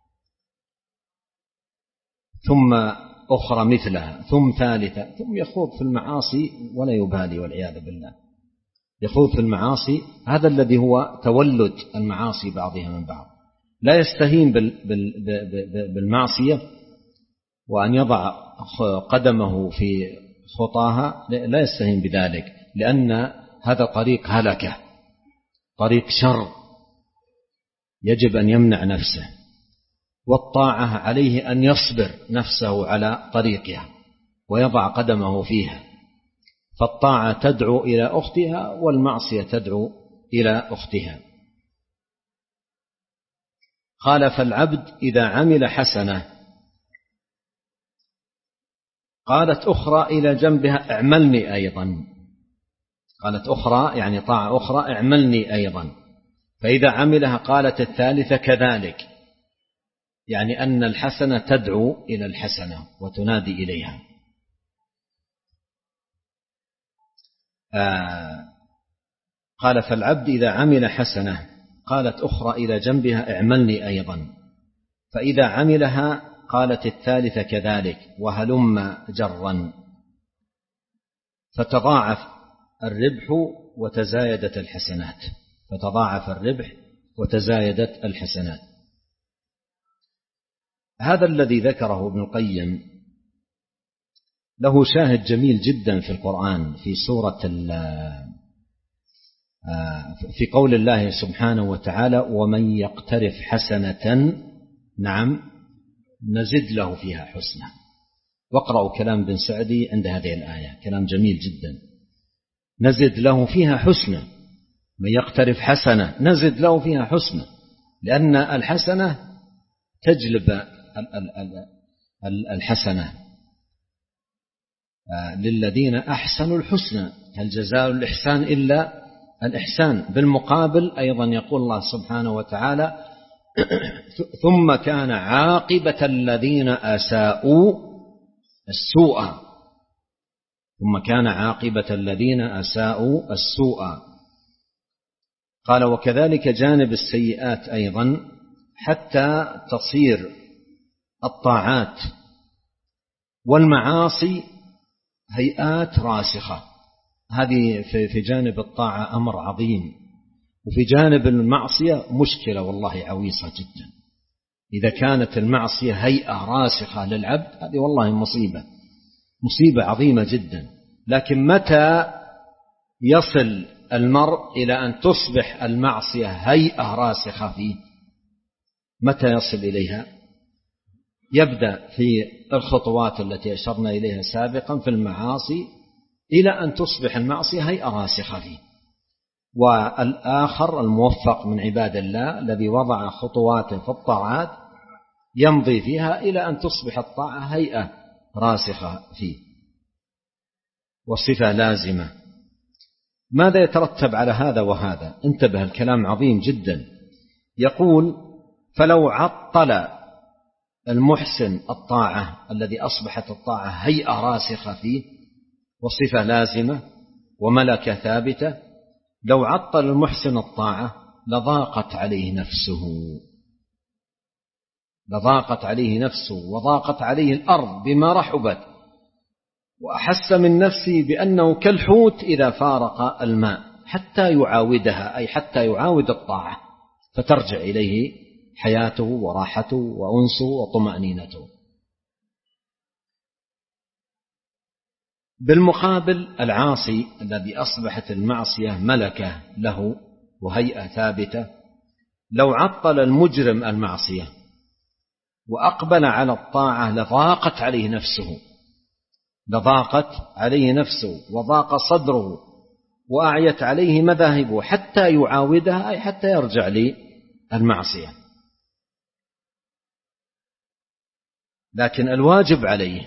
ثم أخرى مثلها ثم ثالثة، ثم يخوض في المعاصي ولا يبالي والعياذ بالله. يخوض في المعاصي، هذا الذي هو تولد المعاصي بعضها من بعض. لا يستهين بالمعصية وأن يضع قدمه في خطاها، لا يستهين بذلك، لأن هذا طريق هلكة، طريق شر، يجب أن يمنع نفسه. والطاعة عليه أن يصبر نفسه على طريقها ويضع قدمه فيها، فالطاعة تدعو إلى أختها، والمعصية تدعو إلى أختها. قال: فالعبد إذا عمل حسنة، قالت أخرى إلى جنبها: اعملني أيضا. قالت أخرى يعني طاعة أخرى: اعملني أيضا. فإذا عملها قالت الثالثة كذلك، يعني أن الحسنة تدعو إلى الحسنة وتنادي إليها. آه قال: فالعبد إذا عمل حسنة، قالت أخرى إلى جنبها: اعملني أيضا. فإذا عملها قالت الثالثة كذلك، وهلم جرا، فتضاعف الربح وتزايدت الحسنات. فتضاعف الربح وتزايدت الحسنات. هذا الذي ذكره ابن القيم له شاهد جميل جدا في القرآن، في سورة في قول الله سبحانه وتعالى: ومن يقترف حسنة نعم نزد له فيها حسنة. واقرأوا كلام بن سعدي عند هذه الآية، كلام جميل جدا. نزد له فيها حسنة، من يقترف حسنة نزد له فيها حسنة، لأن الحسنة تجلب الحسنة. للذين أحسنوا الحسنى، هل جزاء الإحسان إلا الإحسان. بالمقابل أيضا يقول الله سبحانه وتعالى: ثم كان عاقبة الذين أساءوا السوء. ثم كان عاقبة الذين أساءوا السوء. قال وكذلك جانب السيئات أيضا حتى تصير الطاعات والمعاصي هيئات راسخة. هذه في جانب الطاعة أمر عظيم، وفي جانب المعصية مشكلة والله عويصة جدا. إذا كانت المعصية هيئة راسخة للعبد هذه والله مصيبة مصيبة عظيمة جدا. لكن متى يصل المرء إلى أن تصبح المعصية هيئة راسخة فيه؟ متى يصل إليها؟ يبدأ في الخطوات التي أشرنا إليها سابقا في المعاصي إلى أن تصبح المعصية هيئة راسخة فيه. والآخر الموفق من عباد الله الذي وضع خطواته في الطاعات يمضي فيها إلى أن تصبح الطاعة هيئة راسخة فيه والصفة لازمة. ماذا يترتب على هذا وهذا؟ انتبه، الكلام عظيم جدا. يقول فلو عطل المحسن الطاعة الذي أصبحت الطاعة هيئة راسخة فيه وصفة لازمة وملكة ثابتة، لو عطل المحسن الطاعة لضاقت عليه نفسه لضاقت عليه نفسه وضاقت عليه الأرض بما رحبت، وأحس من نفسه بأنه كالحوت إذا فارق الماء حتى يعاودها، أي حتى يعاود الطاعة فترجع إليه حياته وراحته وأنسه وطمأنينته. بالمقابل العاصي الذي أصبحت المعصية ملكة له وهيئة ثابتة، لو عطل المجرم المعصية وأقبل على الطاعة لضاقت عليه نفسه لضاقت عليه نفسه وضاق صدره وأعيت عليه مذاهبه حتى يعاودها، أي حتى يرجع للمعصية. لكن الواجب عليه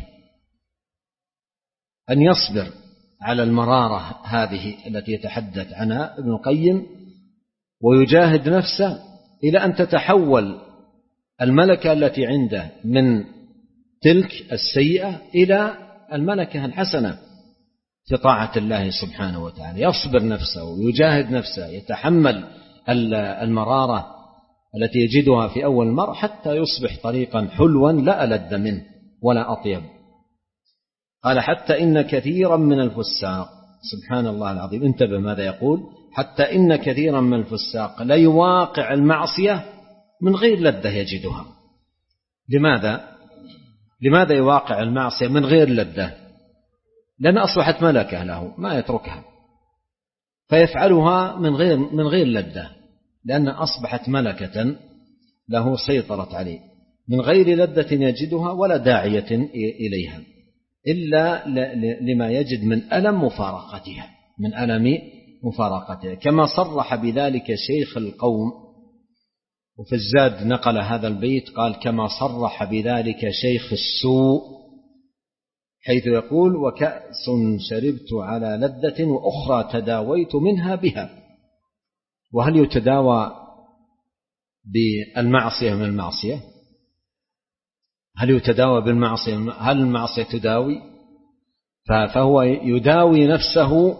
أن يصبر على المرارة هذه التي يتحدث عنها ابن القيم، ويجاهد نفسه إلى أن تتحول الملكة التي عنده من تلك السيئة إلى الملكة الحسنة في طاعة الله سبحانه وتعالى. يصبر نفسه ويجاهد نفسه، يتحمل المرارة التي يجدها في أول مرة حتى يصبح طريقا حلوا لا ألذ منه ولا أطيب. قال حتى إن كثيرا من الفساق، سبحان الله العظيم، انتبه ماذا يقول، حتى إن كثيرا من الفساق ليواقع المعصية من غير لذة يجدها. لماذا؟ لماذا يواقع المعصية من غير لذة؟ لأن أصبحت ملكة له ما يتركها، فيفعلها من غير من غير لذة، لأن أصبحت ملكة له سيطرت عليه من غير لذة يجدها ولا داعية إليها إلا لما يجد من ألم مفارقتها من ألم مفارقتها كما صرح بذلك شيخ القوم. وفي الزاد نقل هذا البيت قال كما صرح بذلك شيخ السوء، حيث يقول وكأس شربت على لذة وأخرى تداويت منها بها. وهل يتداوى بالمعصية من المعصية؟ هل يتداوى بالمعصية؟ هل المعصية تداوي؟ فهو يداوي نفسه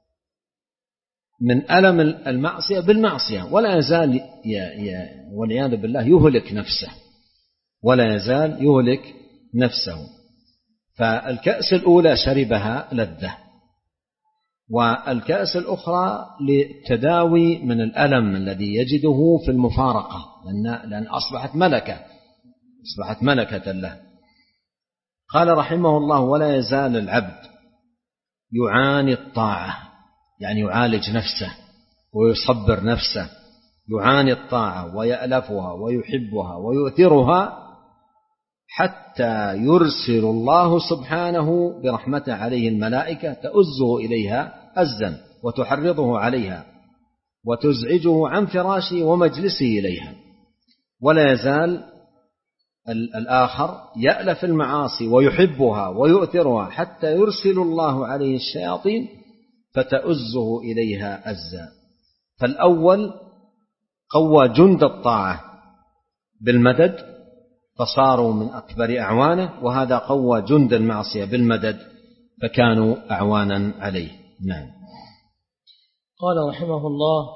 من ألم المعصية بالمعصية، ولا يزال والعياذ بالله يهلك نفسه ولا يزال يهلك نفسه. فالكأس الأولى شربها لذة، والكأس الأخرى للتداوي من الألم الذي يجده في المفارقة، لأن, لأن أصبحت ملكة أصبحت ملكة له. قال رحمه الله ولا يزال العبد يعاني الطاعة، يعني يعالج نفسه ويصبر نفسه، يعاني الطاعة ويألفها ويحبها ويؤثرها حتى يرسل الله سبحانه برحمته عليه الملائكة تؤزه إليها أزا وتحرضه عليها وتزعجه عن فراشه ومجلسه إليها. ولا يزال الآخر يألف المعاصي ويحبها ويؤثرها حتى يرسل الله عليه الشياطين فتؤزه إليها أزا. فالأول قوى جند الطاعة بالمدد فصاروا من أكبر أعوانه، وهذا قوى جند المعصية بالمدد فكانوا أعوانا عليه. نعم. قال رحمه الله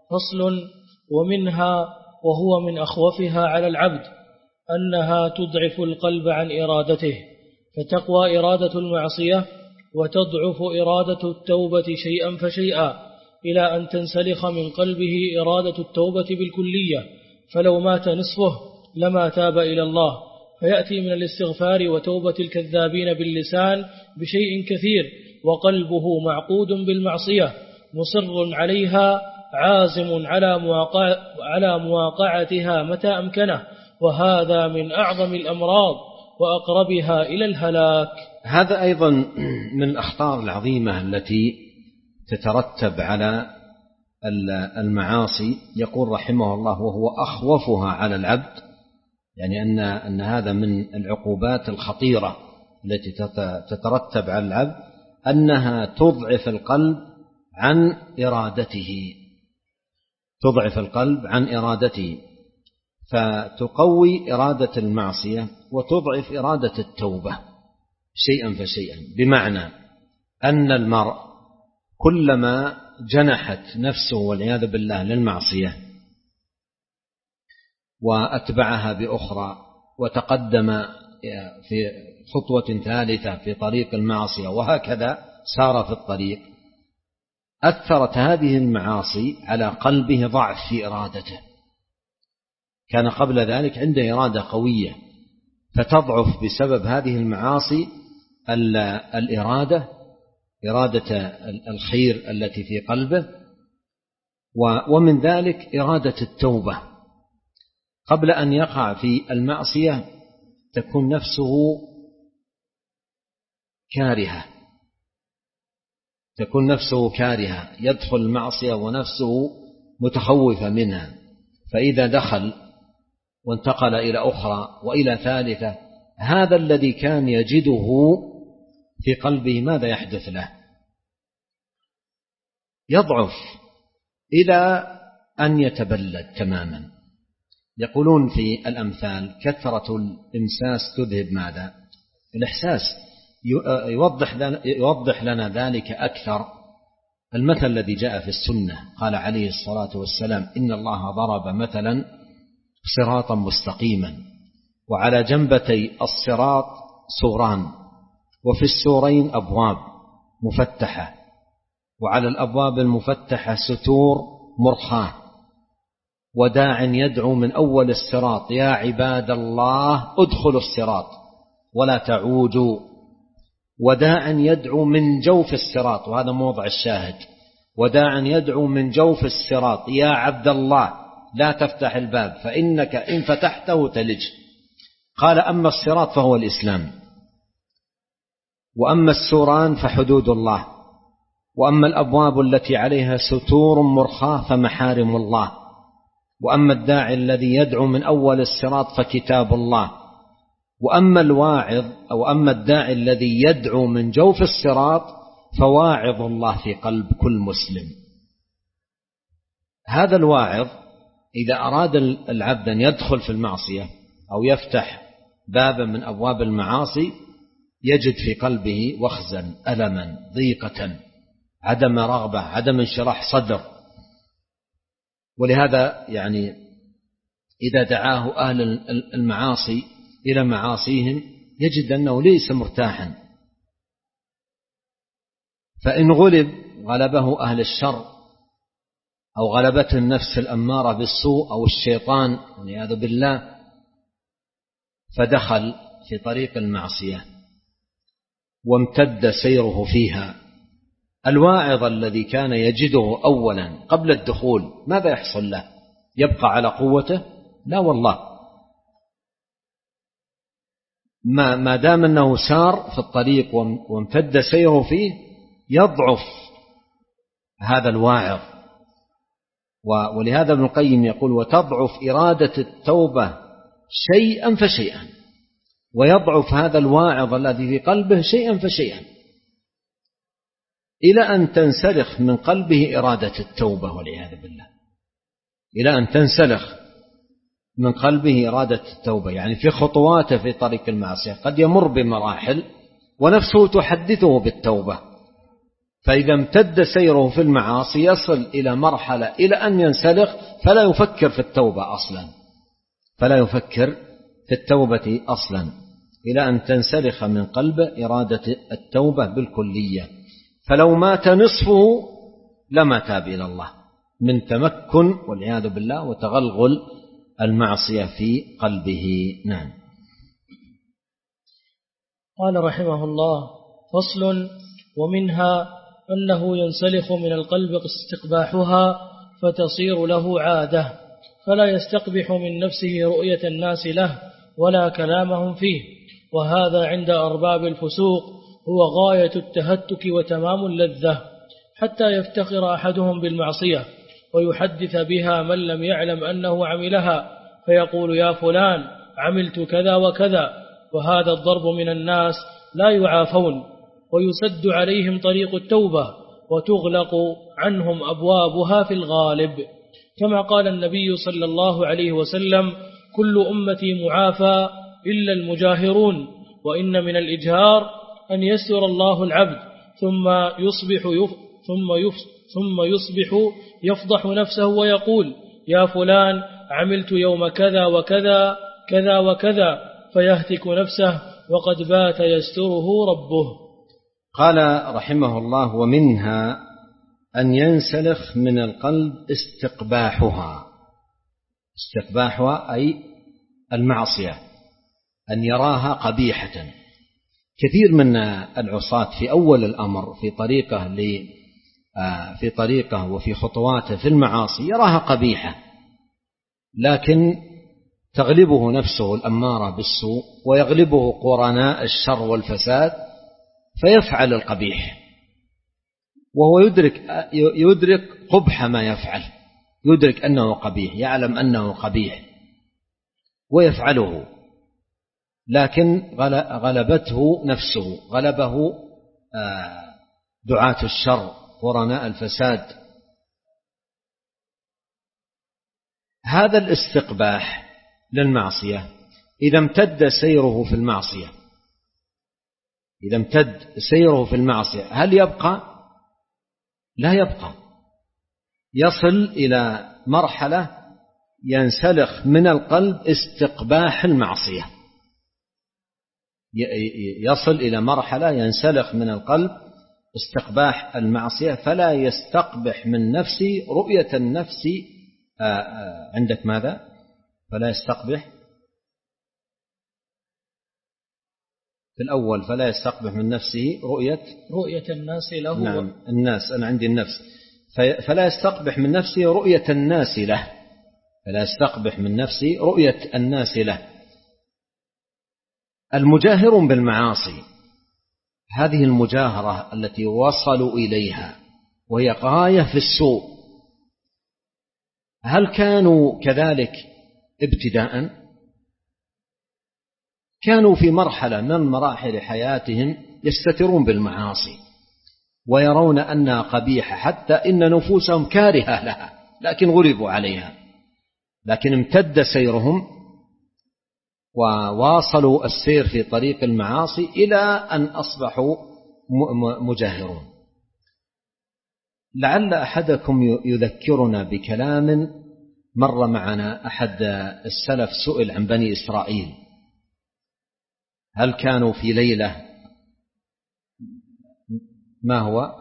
فصل. ومنها وهو من أخوفها على العبد أنها تضعف القلب عن إرادته، فتقوى إرادة المعصية وتضعف إرادة التوبة شيئا فشيئا إلى أن تنسلخ من قلبه إرادة التوبة بالكلية، فلو مات نصفه لما تاب إلى الله، فيأتي من الاستغفار وتوبة الكذابين باللسان بشيء كثير، وقلبه معقود بالمعصية مصر عليها عازم على مواقع على مواقعتها متى أمكنه، وهذا من أعظم الأمراض وأقربها إلى الهلاك. هذا أيضا من الأخطار العظيمة التي تترتب على المعاصي. يقول رحمه الله: وهو أخوفها على العبد، يعني أن أن هذا من العقوبات الخطيرة التي تترتب على العبد، أنها تضعف القلب عن إرادته، تضعف القلب عن إرادته، فتقوي إرادة المعصية وتضعف إرادة التوبة شيئا فشيئا. بمعنى أن المرء كلما جنحت نفسه والعياذ بالله للمعصية وأتبعها بأخرى وتقدم في خطوة ثالثة في طريق المعصية وهكذا سار في الطريق، أثرت هذه المعاصي على قلبه ضعف في إرادته. كان قبل ذلك عنده إرادة قوية، فتضعف بسبب هذه المعاصي الإرادة، إرادة الخير التي في قلبه، ومن ذلك إرادة التوبة. قبل أن يقع في المعصية تكون نفسه كارهة، تكون نفسه كارهة، يدخل المعصية ونفسه متخوفة منها، فإذا دخل وانتقل إلى أخرى وإلى ثالثة، هذا الذي كان يجده في قلبه ماذا يحدث له؟ يضعف إلى أن يتبلد تماما. يقولون في الأمثال: كثرة الإمساس تذهب ماذا؟ الإحساس. يوضح لنا, يوضح لنا ذلك أكثر المثل الذي جاء في السنة. قال عليه الصلاة والسلام: إن الله ضرب مثلا صراطا مستقيما، وعلى جنبتي الصراط سوران، وفي السورين أبواب مفتحة، وعلى الأبواب المفتحة ستور مرخاة، وداع يدعو من أول الصراط: يا عباد الله ادخلوا الصراط ولا تعوجوا، وداع يدعو من جوف الصراط، وهذا موضع الشاهد، وداع يدعو من جوف الصراط: يا عبد الله لا تفتح الباب فإنك إن فتحته تلج. قال: أما الصراط فهو الإسلام، وأما السوران فحدود الله، وأما الأبواب التي عليها ستور مرخاة فمحارم الله، وأما الداعي الذي يدعو من أول الصراط فكتاب الله، وأما الواعظ أو أما الداعي الذي يدعو من جوف الصراط فواعظ الله في قلب كل مسلم. هذا الواعظ إذا أراد العبد أن يدخل في المعصية أو يفتح بابا من أبواب المعاصي يجد في قلبه وخزا، ألما، ضيقة، عدم رغبة، عدم انشراح صدر. ولهذا يعني إذا دعاه أهل المعاصي إلى معاصيهم يجد أنه ليس مرتاحا، فإن غلب غلبه أهل الشر أو غلبته النفس الأمارة بالسوء أو الشيطان والعياذ بالله، فدخل في طريق المعصية وامتد سيره فيها. الواعظ الذي كان يجده أولا قبل الدخول ماذا يحصل له؟ يبقى على قوته؟ لا والله، ما, ما دام أنه سار في الطريق وامتد سيره فيه يضعف هذا الواعظ. ولهذا ابن القيم يقول: وتضعف إرادة التوبة شيئا فشيئا، ويضعف هذا الواعظ الذي في قلبه شيئا فشيئا إلى أن تنسلخ من قلبه إرادة التوبة والعياذ بالله، إلى أن تنسلخ من قلبه إرادة التوبة. يعني في خطواته في طريق المعصية قد يمر بمراحل ونفسه تحدثه بالتوبة، فإذا امتد سيره في المعاصي يصل إلى مرحلة إلى أن ينسلخ فلا يفكر في التوبة أصلا فلا يفكر في التوبة أصلا إلى أن تنسلخ من قلبه إرادة التوبة بالكلية. فلو مات نصفه لما تاب إلى الله من تمكن والعياذ بالله وتغلغل المعصية في قلبه. نعم. قال رحمه الله: فصل: ومنها أنه ينسلخ من القلب استقباحها فتصير له عادة، فلا يستقبح من نفسه رؤية الناس له ولا كلامهم فيه، وهذا عند أرباب الفسوق هو غاية التهتك وتمام اللذة، حتى يفتخر أحدهم بالمعصية ويحدث بها من لم يعلم أنه عملها، فيقول: يا فلان عملت كذا وكذا. وهذا الضرب من الناس لا يعافون، ويسد عليهم طريق التوبة وتغلق عنهم أبوابها في الغالب، كما قال النبي صلى الله عليه وسلم: كل أمتي معافى إلا المجاهرون، وإن من الإجهار أن يستر الله العبد ثم يصبح يف ثم يف ثم يصبح يفضح نفسه ويقول: يا فلان عملت يوم كذا وكذا كذا وكذا، فيهتك نفسه وقد بات يستره ربه. قال رحمه الله: ومنها أن ينسلخ من القلب استقباحها. استقباحها أي المعصية، أن يراها قبيحة. كثير من العصاة في أول الأمر في طريقه ل في طريقه وفي خطواته في المعاصي يراها قبيحة، لكن تغلبه نفسه الأمارة بالسوء ويغلبه قرناء الشر والفساد فيفعل القبيح، وهو يدرك يدرك قبح ما يفعل، يدرك أنه قبيح، يعلم أنه قبيح ويفعله، لكن غلبته نفسه، غلبه دعاة الشر قرناء الفساد. هذا الاستقباح للمعصية إذا امتد سيره في المعصية إذا امتد سيره في المعصية هل يبقى؟ لا يبقى. يصل إلى مرحلة ينسلخ من القلب استقباح المعصية، يصل إلى مرحلة ينسلخ من القلب استقباح المعصية، فلا يستقبح من نفسه رؤية النفس. عندك ماذا؟ فلا يستقبح في الأول، فلا يستقبح من نفسه رؤية رؤية الناس له. نعم، الناس، أنا عندي النفس. فلا يستقبح من نفسه رؤية الناس له، فلا يستقبح من نفسه رؤية الناس له. المجاهر بالمعاصي، هذه المجاهرة التي وصلوا إليها وهي غاية في السوء، هل كانوا كذلك ابتداء؟ كانوا في مرحلة من مراحل حياتهم يستترون بالمعاصي ويرون أنها قبيحة، حتى إن نفوسهم كارهة لها، لكن غلبوا عليها، لكن امتد سيرهم وواصلوا السير في طريق المعاصي إلى أن أصبحوا مجاهرون. لعل أحدكم يذكرنا بكلام مر معنا. أحد السلف سئل عن بني إسرائيل هل كانوا في ليلة، ما هو؟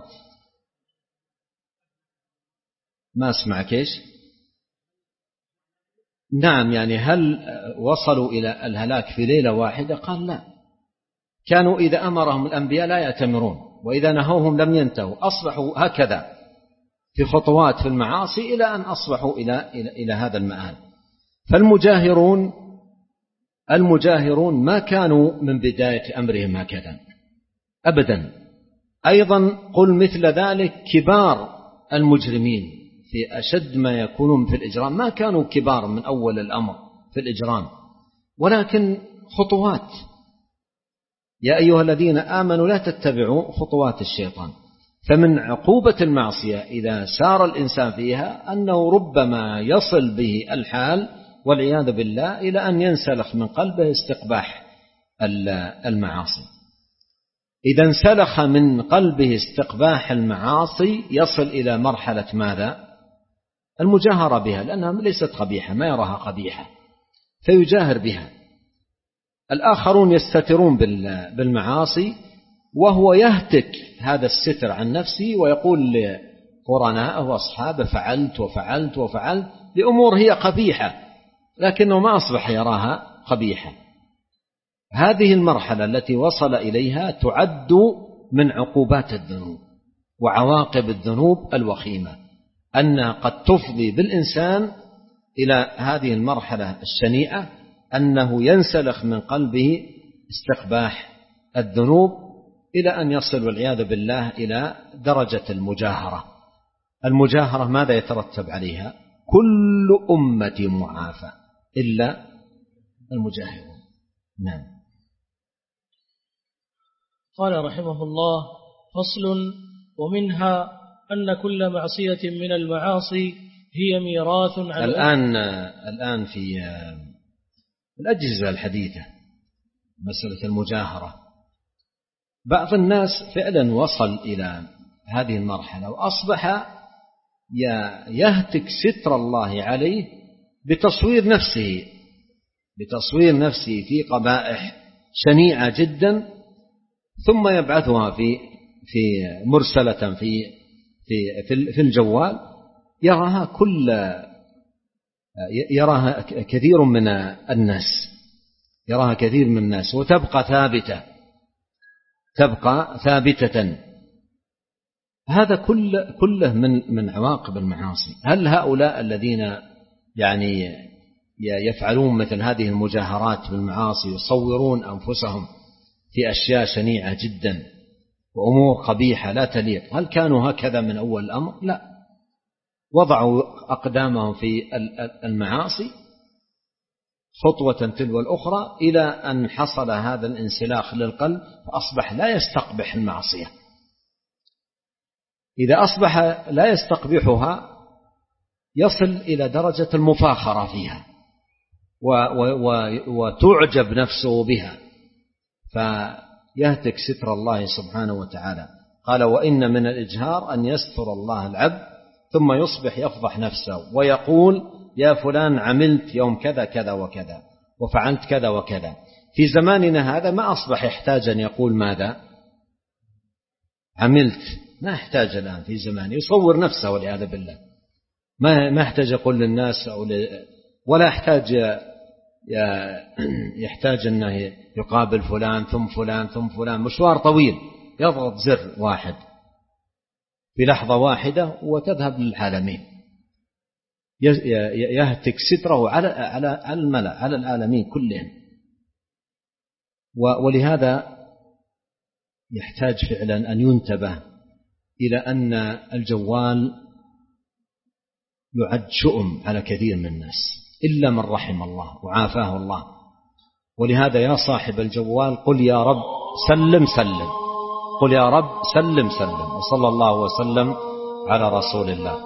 ما أسمعك إيش؟ نعم، يعني هل وصلوا إلى الهلاك في ليلة واحدة؟ قال لا، كانوا إذا أمرهم الأنبياء لا يأتمرون، وإذا نهوهم لم ينتهوا، أصبحوا هكذا في خطوات في المعاصي إلى أن أصبحوا إلى, إلى, إلى هذا المآل. فالمجاهرون المجاهرون ما كانوا من بداية أمرهم هكذا أبدا. أيضا قل مثل ذلك كبار المجرمين في أشد ما يكونون في الإجرام ما كانوا كبار من أول الأمر في الإجرام، ولكن خطوات. يا أيها الذين آمنوا لا تتبعوا خطوات الشيطان. فمن عقوبة المعصية إذا سار الإنسان فيها أنه ربما يصل به الحال والعياذ بالله إلى أن ينسلخ من قلبه استقباح المعاصي. إذا انسلخ من قلبه استقباح المعاصي يصل إلى مرحلة ماذا؟ المجاهرة بها، لأنها ليست قبيحة، ما يراها قبيحة فيجاهر بها. الآخرون يستترون بالمعاصي وهو يهتك هذا الستر عن نفسه ويقول لقرناءه وأصحابه فعلت وفعلت وفعلت لأمور هي قبيحة، لكنه ما أصبح يراها قبيحة. هذه المرحلة التي وصل إليها تعد من عقوبات الذنوب وعواقب الذنوب الوخيمة، أنها قد تفضي بالإنسان إلى هذه المرحلة الشنيعة، أنه ينسلخ من قلبه استقباح الذنوب إلى أن يصل والعياذ بالله إلى درجة المجاهرة. المجاهرة ماذا يترتب عليها؟ كل أمة معافى إلا المجاهرون. نعم. قال رحمه الله: فصل: ومنها أن كل معصية من المعاصي هي ميراث على الآن الآن في الأجهزة الحديثة مسألة المجاهرة، بعض الناس فعلا وصل إلى هذه المرحلة وأصبح يهتك ستر الله عليه بتصوير نفسه بتصوير نفسه في قبائح شنيعة جدا، ثم يبعثها في في مرسلة في في في الجوال، يراها كل يراها كثير من الناس يراها كثير من الناس وتبقى ثابتة تبقى ثابتة. هذا كل كله من من عواقب المعاصي. هل هؤلاء الذين يعني يفعلون مثل هذه المجاهرات بالمعاصي يصورون أنفسهم في أشياء شنيعة جدا وأمور قبيحة لا تليق، هل كانوا هكذا من أول الأمر؟ لا، وضعوا أقدامهم في المعاصي خطوة تلو الأخرى إلى أن حصل هذا الانسلاخ للقلب فأصبح لا يستقبح المعصية. إذا أصبح لا يستقبحها يصل إلى درجة المفاخرة فيها وتعجب نفسه بها فيهتك ستر الله سبحانه وتعالى. قال: وإن من الإجهار أن يستر الله العبد ثم يصبح يفضح نفسه ويقول: يا فلان عملت يوم كذا كذا وكذا وفعلت كذا وكذا. في زماننا هذا ما أصبح يحتاج أن يقول ماذا؟ عملت، ما يحتاج الآن في زمان يصور نفسه والعياذ بالله، ما ما يحتاج يقول للناس أو ولا يحتاج يحتاج أنه يقابل فلان ثم فلان ثم فلان، مشوار طويل، يضغط زر واحد في لحظة واحدة وتذهب للعالمين، يهتك ستره على على الملأ على العالمين كلهم. ولهذا يحتاج فعلا أن ينتبه إلى أن الجوال يعد شؤم على كثير من الناس إلا من رحم الله وعافاه الله. ولهذا يا صاحب الجوال قل يا رب سلم سلم، قل يا رب سلم سلم. وصلى الله وسلم على رسول الله.